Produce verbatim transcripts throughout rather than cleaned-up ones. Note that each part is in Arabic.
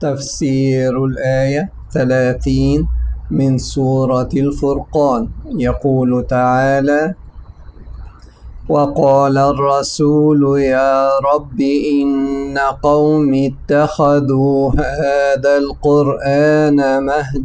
تفسير الآية ثلاثين من سورة الفرقان. يقول تعالى: وقال الرسول يا رب إن قومي اتخذوا هذا القرآن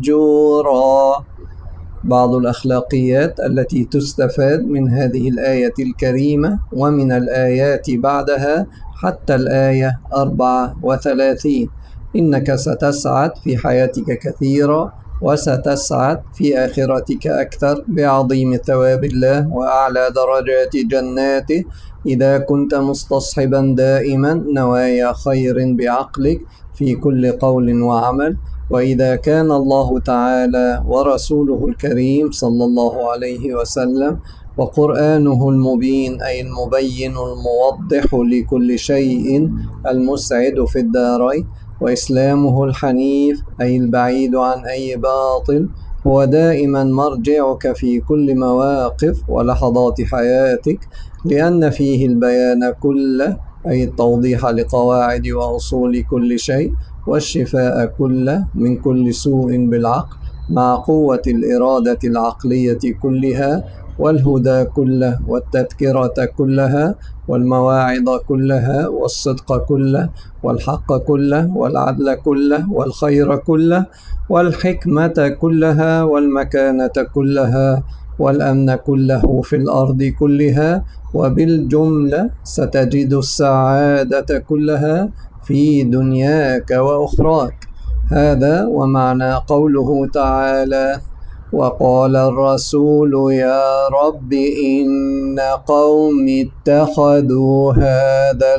مهجورا. بعض الأخلاقيات التي تستفاد من هذه الآية الكريمة ومن الآيات بعدها حتى الآية أربعة وثلاثين: إنك ستسعد في حياتك كثيرا، وستسعد في آخرتك أكثر بعظيم ثواب الله وأعلى درجات جناته إذا كنت مستصحبا دائما نوايا خير بعقلك في كل قول وعمل. وإذا كان الله تعالى ورسوله الكريم صلى الله عليه وسلم وقرآنه المبين أي المبين الموضح لكل شيء المسعد في الدارين، وإسلامه الحنيف أي البعيد عن أي باطل، هو دائما مرجعك في كل مواقف ولحظات حياتك، لأن فيه البيان كله أي التوضيح لقواعد وأصول كل شيء، والشفاء كله من كل سوء بالعقل مع قوة الإرادة العقلية كلها، والهدى كله والتذكرة كلها والمواعظ كلها والصدق كله والحق كله والعدل كله والخير كله والحكمة كلها والمكانة كلها والأمن كله في الأرض كلها. وبالجملة ستجد السعادة كلها في دنياك وأخراك. هذا ومعنى قوله تعالى: وقال الرسول يا رب إن قومي اتخذوا هذا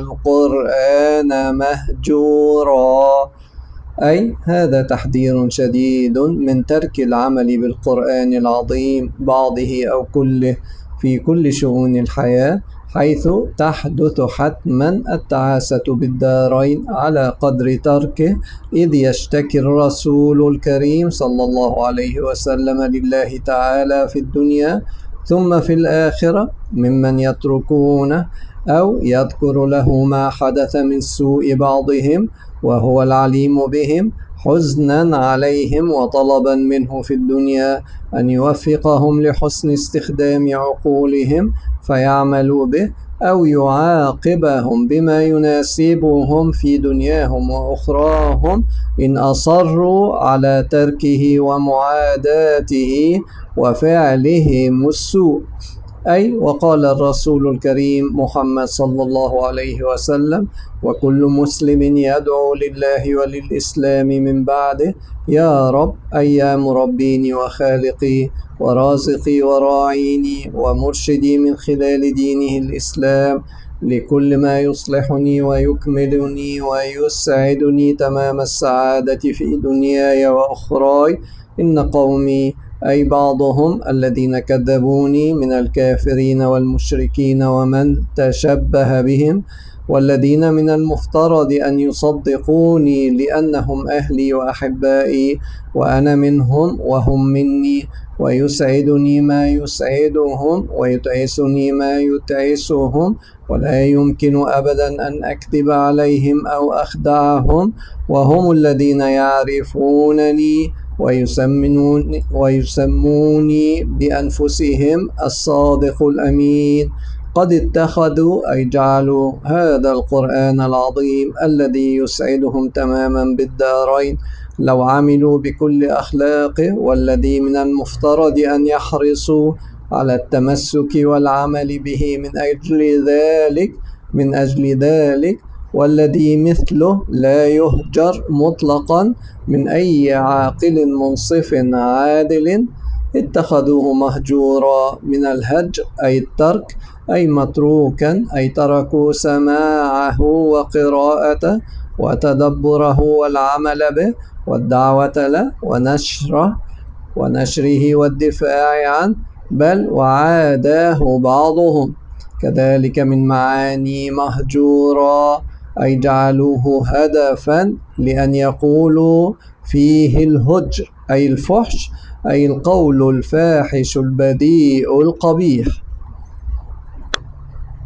القرآن مهجورا، أي هذا تحذير شديد من ترك العمل بالقرآن العظيم بعضه أو كله في كل شؤون الحياة، حيث تحدث حتما التعاسة بالدارين على قدر تركه، إذ يشتكي الرسول الكريم صلى الله عليه وسلم لله تعالى في الدنيا ثم في الآخرة ممن يتركونه أو يذكر له ما حدث من سوء بعضهم وهو العليم بهم، حزنا عليهم وطلبا منه في الدنيا أن يوفقهم لحسن استخدام عقولهم فيعملوا به، أو يعاقبهم بما يناسبهم في دنياهم وأخراهم إن أصروا على تركه ومعاداته وفعلهم السوء. أي وقال الرسول الكريم محمد صلى الله عليه وسلم: وكل مسلم يدعو لله وللإسلام من بعده يا رب أي يا مربيني وخالقي ورازقي وراعيني ومرشدي من خلال دينه الإسلام لكل ما يصلحني ويكملني ويسعدني تمام السعادة في دنياي وأخراي، إن قومي أي بعضهم الذين كذبوني من الكافرين والمشركين ومن تشبه بهم، والذين من المفترض أن يصدقوني لأنهم أهلي وأحبائي وأنا منهم وهم مني، ويسعدني ما يسعدهم ويتعسني ما يتعسهم، ولا يمكن أبدا أن أكذب عليهم أو أخدعهم، وهم الذين يعرفونني ويسموني, ويسموني بأنفسهم الصادق الأمين. قد اتخذوا أي جعلوا هذا القرآن العظيم الذي يسعدهم تماما بالدارين لو عملوا بكل أخلاقه، والذي من المفترض أن يحرصوا على التمسك والعمل به من أجل ذلك من أجل ذلك والذي مثله لا يهجر مطلقا من أي عاقل منصف عادل، اتخذوه مهجورا من الهجر أي الترك، أي متروكا أي تركوا سماعه وقراءته وتدبره والعمل به والدعوة له ونشره ونشره والدفاع عنه، بل وعاداه بعضهم. كذلك من معاني مهجورا أي جعلوه هدفا لأن يقولوا فيه الهجر أي الفحش، أي القول الفاحش البذيء القبيح.